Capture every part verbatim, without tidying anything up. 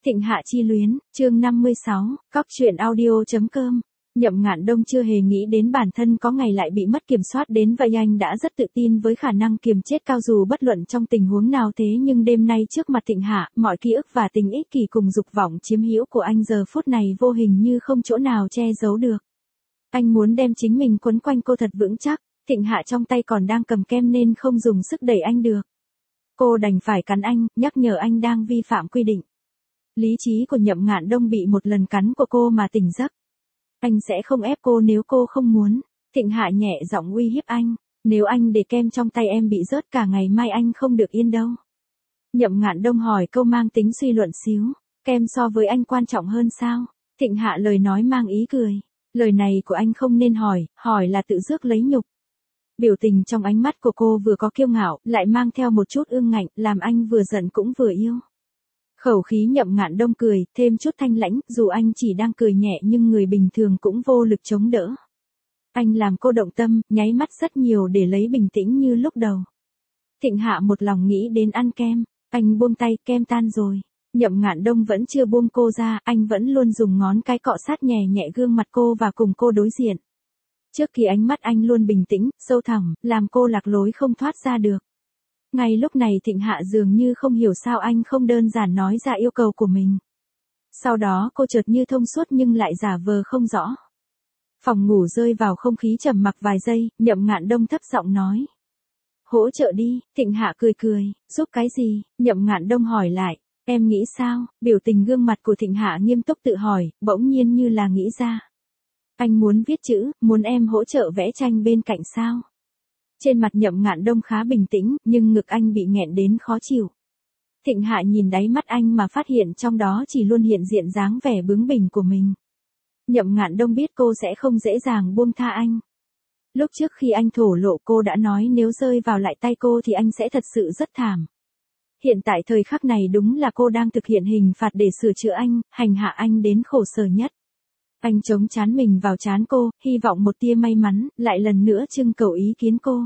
Thịnh Hạ chi luyến, chương năm mươi sáu, cóc truyện audio.com. Nhậm Ngạn Đông chưa hề nghĩ đến bản thân có ngày lại bị mất kiểm soát đến vậy, anh đã rất tự tin với khả năng kiềm chết cao dù bất luận trong tình huống nào, thế nhưng đêm nay trước mặt Thịnh Hạ, mọi ký ức và tình ích kỷ cùng dục vọng chiếm hữu của anh giờ phút này vô hình như không chỗ nào che giấu được. Anh muốn đem chính mình quấn quanh cô thật vững chắc, Thịnh Hạ trong tay còn đang cầm kem nên không dùng sức đẩy anh được. Cô đành phải cắn anh, nhắc nhở anh đang vi phạm quy định. Lý trí của Nhậm Ngạn Đông bị một lần cắn của cô mà tỉnh giấc. Anh sẽ không ép cô nếu cô không muốn. Thịnh Hạ nhẹ giọng uy hiếp anh. Nếu anh để kem trong tay em bị rớt cả ngày mai anh không được yên đâu. Nhậm Ngạn Đông hỏi câu mang tính suy luận xíu. Kem so với anh quan trọng hơn sao? Thịnh Hạ lời nói mang ý cười. Lời này của anh không nên hỏi, hỏi là tự rước lấy nhục. Biểu tình trong ánh mắt của cô vừa có kiêu ngạo, lại mang theo một chút ương ngạnh, làm anh vừa giận cũng vừa yêu. Khẩu khí Nhậm Ngạn Đông cười, thêm chút thanh lãnh, dù anh chỉ đang cười nhẹ nhưng người bình thường cũng vô lực chống đỡ. Anh làm cô động tâm, nháy mắt rất nhiều để lấy bình tĩnh như lúc đầu. Thịnh Hạ một lòng nghĩ đến ăn kem, anh buông tay, kem tan rồi. Nhậm Ngạn Đông vẫn chưa buông cô ra, anh vẫn luôn dùng ngón cái cọ sát nhẹ nhẹ gương mặt cô và cùng cô đối diện. Trước khi ánh mắt anh luôn bình tĩnh, sâu thẳm, làm cô lạc lối không thoát ra được. Ngay lúc này Thịnh Hạ dường như không hiểu sao anh không đơn giản nói ra yêu cầu của mình. Sau đó cô chợt như thông suốt nhưng lại giả vờ không rõ. Phòng ngủ rơi vào không khí trầm mặc vài giây, Nhậm Ngạn Đông thấp giọng nói. Hỗ trợ đi, Thịnh Hạ cười cười, giúp cái gì? Nhậm Ngạn Đông hỏi lại, em nghĩ sao? Biểu tình gương mặt của Thịnh Hạ nghiêm túc tự hỏi, bỗng nhiên như là nghĩ ra. Anh muốn viết chữ, muốn em hỗ trợ vẽ tranh bên cạnh sao? Trên mặt Nhậm Ngạn Đông khá bình tĩnh, nhưng ngực anh bị nghẹn đến khó chịu. Thịnh Hạ nhìn đáy mắt anh mà phát hiện trong đó chỉ luôn hiện diện dáng vẻ bướng bỉnh của mình. Nhậm Ngạn Đông biết cô sẽ không dễ dàng buông tha anh. Lúc trước khi anh thổ lộ cô đã nói nếu rơi vào lại tay cô thì anh sẽ thật sự rất thảm. Hiện tại thời khắc này đúng là cô đang thực hiện hình phạt để sửa chữa anh, hành hạ anh đến khổ sở nhất. Anh chống trán mình vào trán cô, hy vọng một tia may mắn, lại lần nữa trưng cầu ý kiến cô.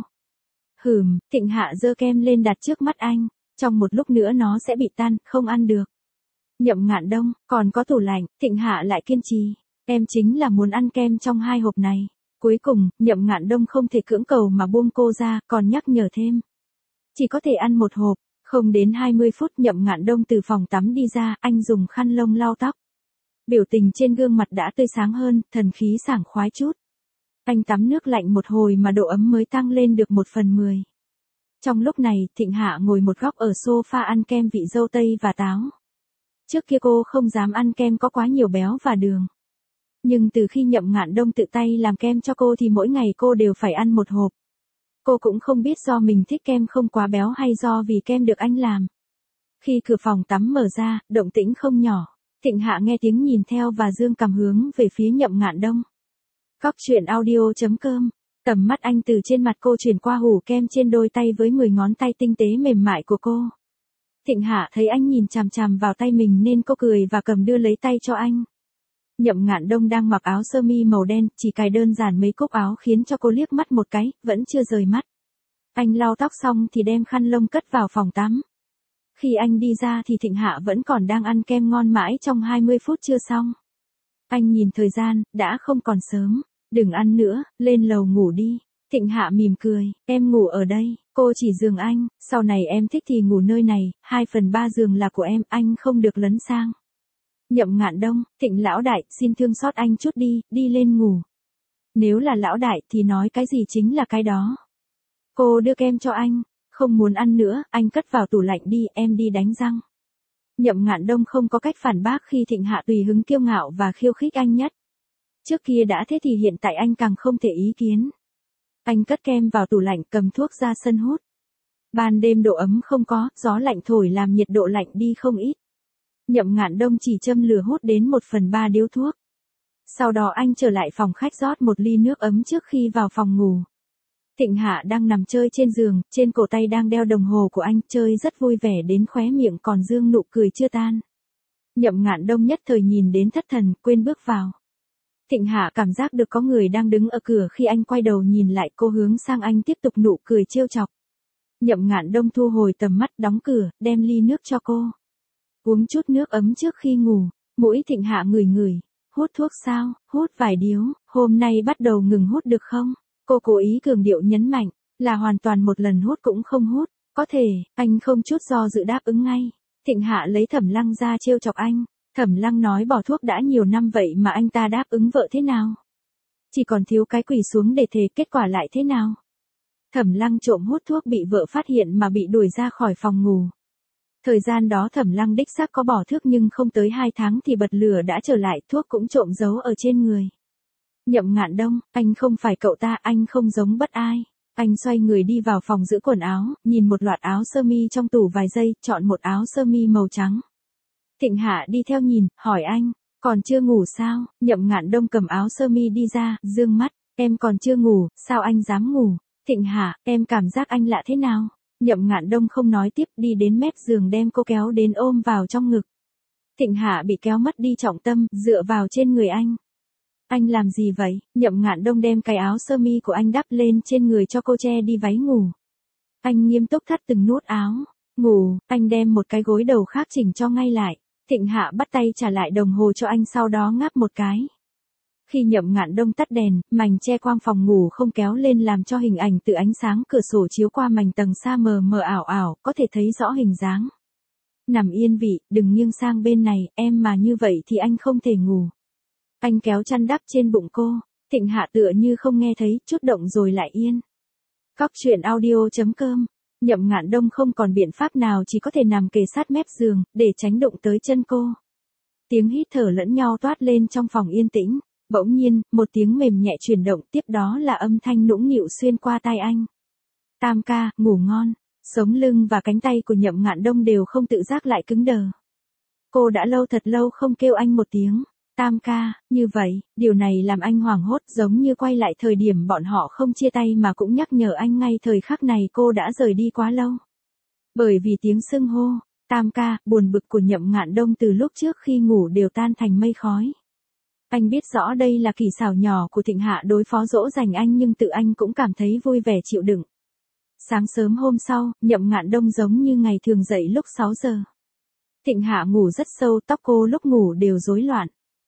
Hừm, Thịnh Hạ giơ kem lên đặt trước mắt anh, trong một lúc nữa nó sẽ bị tan, không ăn được. Nhậm Ngạn Đông, còn có tủ lạnh, Thịnh Hạ lại kiên trì, em chính là muốn ăn kem trong hai hộp này. Cuối cùng, Nhậm Ngạn Đông không thể cưỡng cầu mà buông cô ra, còn nhắc nhở thêm. Chỉ có thể ăn một hộp, không đến hai mươi phút Nhậm Ngạn Đông từ phòng tắm đi ra, anh dùng khăn lông lau tóc. Biểu tình trên gương mặt đã tươi sáng hơn, thần khí sảng khoái chút. Anh tắm nước lạnh một hồi mà độ ấm mới tăng lên được một phần mười. Trong lúc này, Thịnh Hạ ngồi một góc ở sofa ăn kem vị dâu tây và táo. Trước kia cô không dám ăn kem có quá nhiều béo và đường. Nhưng từ khi Nhậm Ngạn Đông tự tay làm kem cho cô thì mỗi ngày cô đều phải ăn một hộp. Cô cũng không biết do mình thích kem không quá béo hay do vì kem được anh làm. Khi cửa phòng tắm mở ra, động tĩnh không nhỏ. Thịnh Hạ nghe tiếng nhìn theo và dương cằm hướng về phía Nhậm Ngạn Đông. Cóc truyện audio.com. Tầm mắt anh từ trên mặt cô chuyển qua hủ kem trên đôi tay với mười ngón tay tinh tế mềm mại của cô. Thịnh Hạ thấy anh nhìn chằm chằm vào tay mình nên cô cười và cầm đưa lấy tay cho anh. Nhậm Ngạn Đông đang mặc áo sơ mi màu đen, chỉ cài đơn giản mấy cúc áo khiến cho cô liếc mắt một cái, vẫn chưa rời mắt. Anh lau tóc xong thì đem khăn lông cất vào phòng tắm. Khi anh đi ra thì Thịnh Hạ vẫn còn đang ăn kem ngon mãi trong hai mươi phút chưa xong. Anh nhìn thời gian, đã không còn sớm. Đừng ăn nữa, lên lầu ngủ đi. Thịnh Hạ mỉm cười, em ngủ ở đây, cô chỉ giường anh, sau này em thích thì ngủ nơi này, hai phần ba giường là của em, anh không được lấn sang. Nhậm Ngạn Đông, Thịnh lão đại, xin thương xót anh chút đi, đi lên ngủ. Nếu là lão đại thì nói cái gì chính là cái đó. Cô đưa kem cho anh. Không muốn ăn nữa, anh cất vào tủ lạnh đi, em đi đánh răng. Nhậm Ngạn Đông không có cách phản bác khi Thịnh Hạ tùy hứng kiêu ngạo và khiêu khích anh nhất. Trước kia đã thế thì hiện tại anh càng không thể ý kiến. Anh cất kem vào tủ lạnh, cầm thuốc ra sân hút. Ban đêm độ ấm không có, gió lạnh thổi làm nhiệt độ lạnh đi không ít. Nhậm Ngạn Đông chỉ châm lửa hút đến một phần ba điếu thuốc. Sau đó anh trở lại phòng khách rót một ly nước ấm trước khi vào phòng ngủ. Thịnh Hạ đang nằm chơi trên giường, trên cổ tay đang đeo đồng hồ của anh, chơi rất vui vẻ đến khóe miệng còn dương nụ cười chưa tan. Nhậm Ngạn Đông nhất thời nhìn đến thất thần, quên bước vào. Thịnh Hạ cảm giác được có người đang đứng ở cửa, khi anh quay đầu nhìn lại cô hướng sang anh tiếp tục nụ cười trêu chọc. Nhậm Ngạn Đông thu hồi tầm mắt, đóng cửa, đem ly nước cho cô. Uống chút nước ấm trước khi ngủ. Mũi Thịnh Hạ ngửi ngửi. Hút thuốc sao? Hút vài điếu. Hôm nay bắt đầu ngừng hút được không? Cô cố ý cường điệu nhấn mạnh. Là hoàn toàn một lần hút cũng không hút. Có thể, anh không chút do dự đáp ứng ngay. Thịnh Hạ lấy Thẩm Lăng ra trêu chọc anh. Thẩm Lăng nói bỏ thuốc đã nhiều năm vậy mà anh ta đáp ứng vợ thế nào? Chỉ còn thiếu cái quỳ xuống để thề, kết quả lại thế nào? Thẩm Lăng trộm hút thuốc bị vợ phát hiện mà bị đuổi ra khỏi phòng ngủ. Thời gian đó Thẩm Lăng đích xác có bỏ thuốc nhưng không tới hai tháng thì bật lửa đã trở lại, thuốc cũng trộm giấu ở trên người. Nhậm Ngạn Đông, anh không phải cậu ta, anh không giống bất ai. Anh xoay người đi vào phòng giữ quần áo, nhìn một loạt áo sơ mi trong tủ vài giây, chọn một áo sơ mi màu trắng. Thịnh Hạ đi theo nhìn, hỏi anh, còn chưa ngủ sao? Nhậm Ngạn Đông cầm áo sơ mi đi ra, dương mắt, em còn chưa ngủ, sao anh dám ngủ? Thịnh Hạ, em cảm giác anh lạ thế nào? Nhậm Ngạn Đông không nói tiếp, đi đến mép giường đem cô kéo đến ôm vào trong ngực. Thịnh Hạ bị kéo mất đi trọng tâm, dựa vào trên người anh. Anh làm gì vậy? Nhậm Ngạn Đông đem cái áo sơ mi của anh đắp lên trên người cho cô che đi váy ngủ. Anh nghiêm túc thắt từng nút áo. Ngủ, anh đem một cái gối đầu khác chỉnh cho ngay lại. Thịnh Hạ bắt tay trả lại đồng hồ cho anh, sau đó ngáp một cái. Khi Nhậm Ngạn Đông tắt đèn, mành che quang phòng ngủ không kéo lên làm cho hình ảnh từ ánh sáng cửa sổ chiếu qua mành tầng xa mờ mờ ảo ảo, có thể thấy rõ hình dáng. Nằm yên vị, đừng nghiêng sang bên này, em mà như vậy thì anh không thể ngủ. Anh kéo chăn đắp trên bụng cô. Thịnh Hạ tựa như không nghe thấy, chút động rồi lại yên. Cóc truyện audio chấm com. Nhậm Ngạn Đông không còn biện pháp nào, chỉ có thể nằm kề sát mép giường, để tránh đụng tới chân cô. Tiếng hít thở lẫn nhau toát lên trong phòng yên tĩnh. Bỗng nhiên, một tiếng mềm nhẹ chuyển động, tiếp đó là âm thanh nũng nịu xuyên qua tai anh. Tam ca, ngủ ngon. Sống lưng và cánh tay của Nhậm Ngạn Đông đều không tự giác lại cứng đờ. Cô đã lâu thật lâu không kêu anh một tiếng. Tam ca, như vậy, điều này làm anh hoảng hốt, giống như quay lại thời điểm bọn họ không chia tay mà cũng nhắc nhở anh ngay thời khắc này cô đã rời đi quá lâu. Bởi vì tiếng xưng hô, Tam ca, buồn bực của Nhậm Ngạn Đông từ lúc trước khi ngủ đều tan thành mây khói. Anh biết rõ đây là kỳ xảo nhỏ của Thịnh Hạ đối phó dỗ dành anh, nhưng tự anh cũng cảm thấy vui vẻ chịu đựng. Sáng sớm hôm sau, Nhậm Ngạn Đông giống như ngày thường dậy lúc sáu giờ. Thịnh Hạ ngủ rất sâu, tóc cô lúc ngủ đều rối loạn.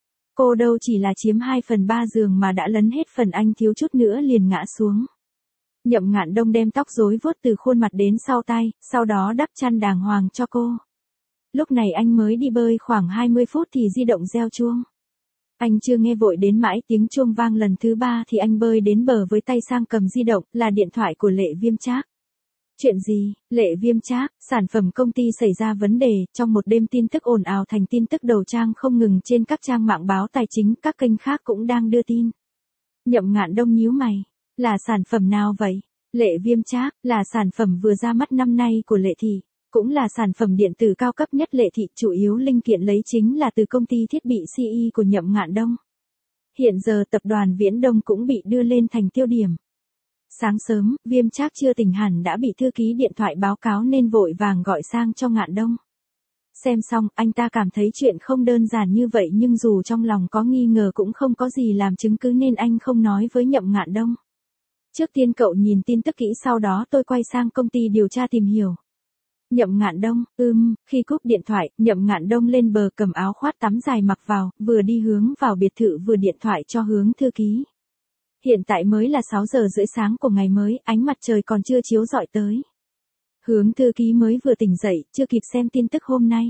Cô đâu chỉ là chiếm hai phần ba giường mà đã lấn hết phần, anh thiếu chút nữa liền ngã xuống. Nhậm Ngạn Đông đem tóc rối vuốt từ khuôn mặt đến sau tai, sau đó đắp chăn đàng hoàng cho cô. Lúc này anh mới đi bơi khoảng hai mươi phút thì di động reo chuông. Anh chưa nghe vội đến mãi tiếng chuông vang lần thứ ba thì anh bơi đến bờ với tay sang cầm di động, là điện thoại của Lệ Viêm Trác. Chuyện gì? Lệ Viêm Trác, sản phẩm công ty xảy ra vấn đề, trong một đêm tin tức ồn ào thành tin tức đầu trang không ngừng trên các trang mạng báo tài chính, các kênh khác cũng đang đưa tin. Nhậm Ngạn Đông nhíu mày, là sản phẩm nào vậy? Lệ Viêm Trác, là sản phẩm vừa ra mắt năm nay của Lệ Thị, cũng là sản phẩm điện tử cao cấp nhất Lệ Thị, chủ yếu linh kiện lấy chính là từ công ty thiết bị xê e của Nhậm Ngạn Đông. Hiện giờ tập đoàn Viễn Đông cũng bị đưa lên thành tiêu điểm. Sáng sớm, Viêm Trác chưa tỉnh hẳn đã bị thư ký điện thoại báo cáo nên vội vàng gọi sang cho Ngạn Đông. Xem xong, anh ta cảm thấy chuyện không đơn giản như vậy, nhưng dù trong lòng có nghi ngờ cũng không có gì làm chứng cứ nên anh không nói với Nhậm Ngạn Đông. Trước tiên cậu nhìn tin tức kỹ, sau đó tôi quay sang công ty điều tra tìm hiểu. Nhậm Ngạn Đông, ưm, khi cúp điện thoại, Nhậm Ngạn Đông lên bờ cầm áo khoác tắm dài mặc vào, vừa đi hướng vào biệt thự vừa điện thoại cho Hướng thư ký. Hiện tại mới là sáu giờ rưỡi sáng của ngày mới, ánh mặt trời còn chưa chiếu rọi tới. Hướng thư ký mới vừa tỉnh dậy, chưa kịp xem tin tức hôm nay.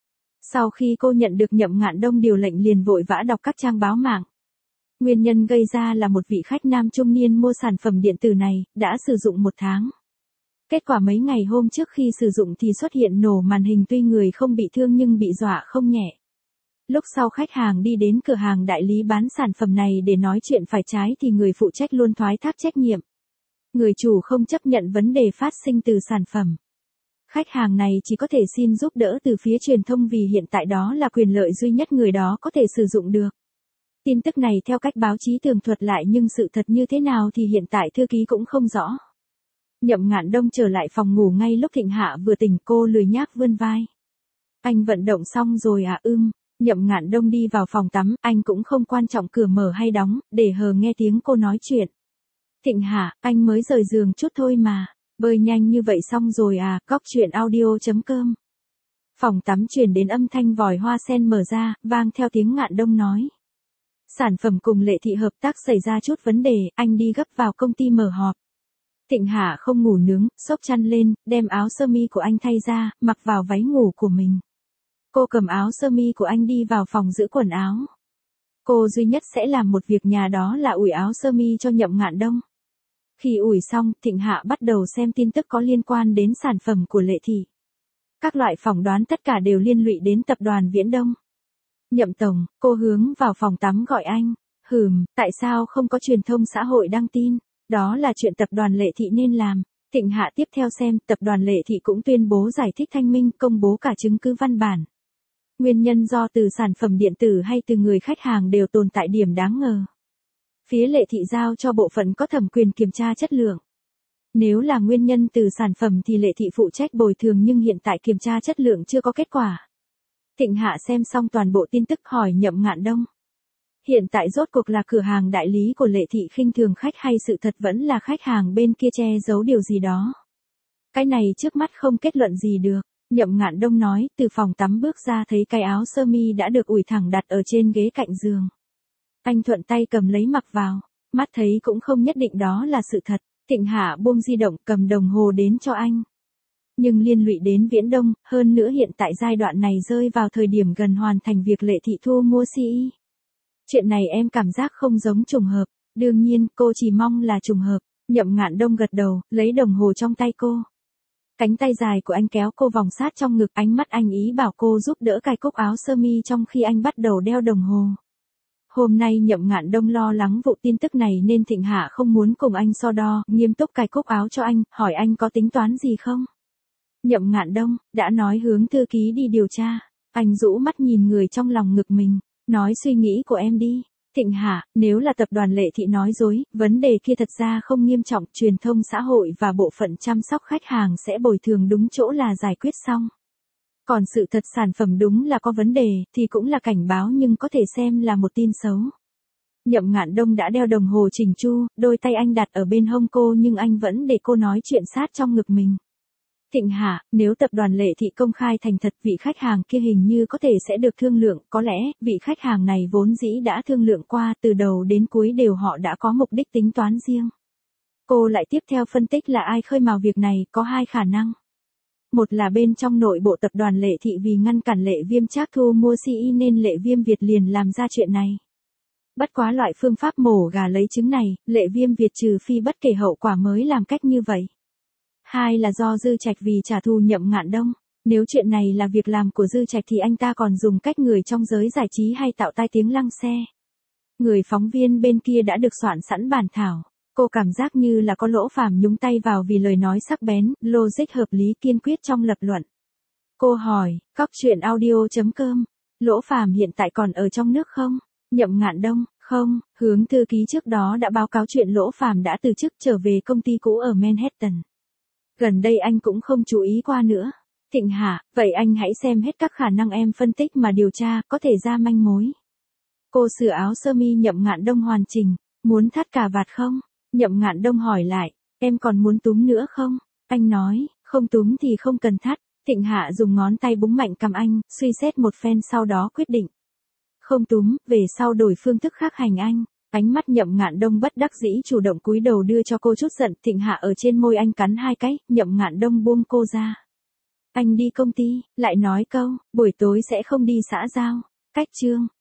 Sau khi cô nhận được Nhậm Ngạn Đông điều lệnh liền vội vã đọc các trang báo mạng. Nguyên nhân gây ra là một vị khách nam trung niên mua sản phẩm điện tử này, đã sử dụng một tháng. Kết quả mấy ngày hôm trước khi sử dụng thì xuất hiện nổ màn hình, tuy người không bị thương nhưng bị dọa không nhẹ. Lúc sau khách hàng đi đến cửa hàng đại lý bán sản phẩm này để nói chuyện phải trái thì người phụ trách luôn thoái thác trách nhiệm. Người chủ không chấp nhận vấn đề phát sinh từ sản phẩm. Khách hàng này chỉ có thể xin giúp đỡ từ phía truyền thông vì hiện tại đó là quyền lợi duy nhất người đó có thể sử dụng được. Tin tức này theo cách báo chí tường thuật lại nhưng sự thật như thế nào thì hiện tại thư ký cũng không rõ. Nhậm Ngạn Đông trở lại phòng ngủ ngay lúc Thịnh Hạ vừa tỉnh, cô lười nhác vươn vai. Anh vận động xong rồi à? Ưm. Nhậm Ngạn Đông đi vào phòng tắm, anh cũng không quan trọng cửa mở hay đóng, để hờ nghe tiếng cô nói chuyện. Thịnh Hạ, anh mới rời giường chút thôi mà, bơi nhanh như vậy xong rồi à? Cóc truyện audio chấm com Phòng tắm truyền đến âm thanh vòi hoa sen mở ra, vang theo tiếng Ngạn Đông nói. Sản phẩm cùng Lệ Thị hợp tác xảy ra chút vấn đề, anh đi gấp vào công ty mở họp. Thịnh Hạ không ngủ nướng, xốc chăn lên, đem áo sơ mi của anh thay ra, mặc vào váy ngủ của mình. Cô cầm áo sơ mi của anh đi vào phòng giữ quần áo. Cô duy nhất sẽ làm một việc nhà, đó là ủi áo sơ mi cho Nhậm Ngạn Đông. Khi ủi xong, Thịnh Hạ bắt đầu xem tin tức có liên quan đến sản phẩm của Lệ Thị. Các loại phỏng đoán tất cả đều liên lụy đến tập đoàn Viễn Đông. Nhậm tổng, cô hướng vào phòng tắm gọi anh. Hừm, tại sao không có truyền thông xã hội đăng tin? Đó là chuyện tập đoàn Lệ Thị nên làm. Thịnh Hạ tiếp theo xem, tập đoàn Lệ Thị cũng tuyên bố giải thích thanh minh, công bố cả chứng cứ văn bản. Nguyên nhân do từ sản phẩm điện tử hay từ người khách hàng đều tồn tại điểm đáng ngờ. Phía Lệ Thị giao cho bộ phận có thẩm quyền kiểm tra chất lượng. Nếu là nguyên nhân từ sản phẩm thì Lệ Thị phụ trách bồi thường, nhưng hiện tại kiểm tra chất lượng chưa có kết quả. Thịnh Hạ xem xong toàn bộ tin tức hỏi Nhậm Ngạn Đông. Hiện tại rốt cuộc là cửa hàng đại lý của Lệ Thị khinh thường khách hay sự thật vẫn là khách hàng bên kia che giấu điều gì đó? Cái này trước mắt không kết luận gì được. Nhậm Ngạn Đông nói, từ phòng tắm bước ra thấy cái áo sơ mi đã được ủi thẳng đặt ở trên ghế cạnh giường. Anh thuận tay cầm lấy mặc vào, mắt thấy cũng không nhất định đó là sự thật. Thịnh Hạ buông di động, cầm đồng hồ đến cho anh. Nhưng liên lụy đến Viễn Đông, hơn nữa hiện tại giai đoạn này rơi vào thời điểm gần hoàn thành việc Lệ Thị thu mua xê i. Chuyện này em cảm giác không giống trùng hợp, đương nhiên cô chỉ mong là trùng hợp. Nhậm Ngạn Đông gật đầu, lấy đồng hồ trong tay cô. Cánh tay dài của anh kéo cô vòng sát trong ngực, ánh mắt anh ý bảo cô giúp đỡ cài cúc áo sơ mi trong khi anh bắt đầu đeo đồng hồ. Hôm nay Nhậm Ngạn Đông lo lắng vụ tin tức này nên Thịnh Hạ không muốn cùng anh so đo, nghiêm túc cài cúc áo cho anh, hỏi anh có tính toán gì không? Nhậm Ngạn Đông, đã nói hướng thư ký đi điều tra. Anh rũ mắt nhìn người trong lòng ngực mình, nói suy nghĩ của em đi. Thịnh Hạ, nếu là tập đoàn Lệ Thị nói dối, vấn đề kia thật ra không nghiêm trọng, truyền thông xã hội và bộ phận chăm sóc khách hàng sẽ bồi thường đúng chỗ là giải quyết xong. Còn sự thật sản phẩm đúng là có vấn đề, thì cũng là cảnh báo nhưng có thể xem là một tin xấu. Nhậm Ngạn Đông đã đeo đồng hồ chỉnh chu, đôi tay anh đặt ở bên hông cô nhưng anh vẫn để cô nói chuyện sát trong ngực mình. Thịnh Hạ, nếu tập đoàn Lệ Thị công khai thành thật, vị khách hàng kia hình như có thể sẽ được thương lượng, có lẽ, vị khách hàng này vốn dĩ đã thương lượng qua, từ đầu đến cuối đều họ đã có mục đích tính toán riêng. Cô lại tiếp theo phân tích là ai khơi mào việc này, có hai khả năng. Một là bên trong nội bộ tập đoàn Lệ Thị vì ngăn cản Lệ Viêm Trác thu mua xê i nên Lệ Viêm Việt liền làm ra chuyện này. Bất quá loại phương pháp mổ gà lấy trứng này, Lệ Viêm Việt trừ phi bất kể hậu quả mới làm cách như vậy. Hai là do Dư Trạch vì trả thù Nhậm Ngạn Đông. Nếu chuyện này là việc làm của Dư Trạch thì anh ta còn dùng cách người trong giới giải trí hay tạo tai tiếng lăng xe. Người phóng viên bên kia đã được soạn sẵn bản thảo. Cô cảm giác như là có Lỗ Phàm nhúng tay vào vì lời nói sắc bén, logic hợp lý kiên quyết trong lập luận. Cô hỏi, cóc truyện audio chấm com, Lỗ Phàm hiện tại còn ở trong nước không? Nhậm Ngạn Đông, không, hướng thư ký trước đó đã báo cáo chuyện Lỗ Phàm đã từ chức trở về công ty cũ ở Manhattan. Gần đây anh cũng không chú ý qua nữa. Thịnh Hạ, vậy anh hãy xem hết các khả năng em phân tích mà điều tra, có thể ra manh mối. Cô sửa áo sơ mi Nhậm Ngạn Đông hoàn chỉnh, muốn thắt cà vạt không? Nhậm Ngạn Đông hỏi lại, em còn muốn túm nữa không? Anh nói, không túm thì không cần thắt. Thịnh Hạ dùng ngón tay búng mạnh cằm anh, suy xét một phen sau đó quyết định. Không túm, về sau đổi phương thức khác hành anh. Ánh mắt Nhậm Ngạn Đông bất đắc dĩ chủ động cúi đầu đưa cho cô chút giận. Thịnh Hạ ở trên môi anh cắn hai cái, Nhậm Ngạn Đông buông cô ra. Anh đi công ty, lại nói câu, buổi tối sẽ không đi xã giao. Cách chương.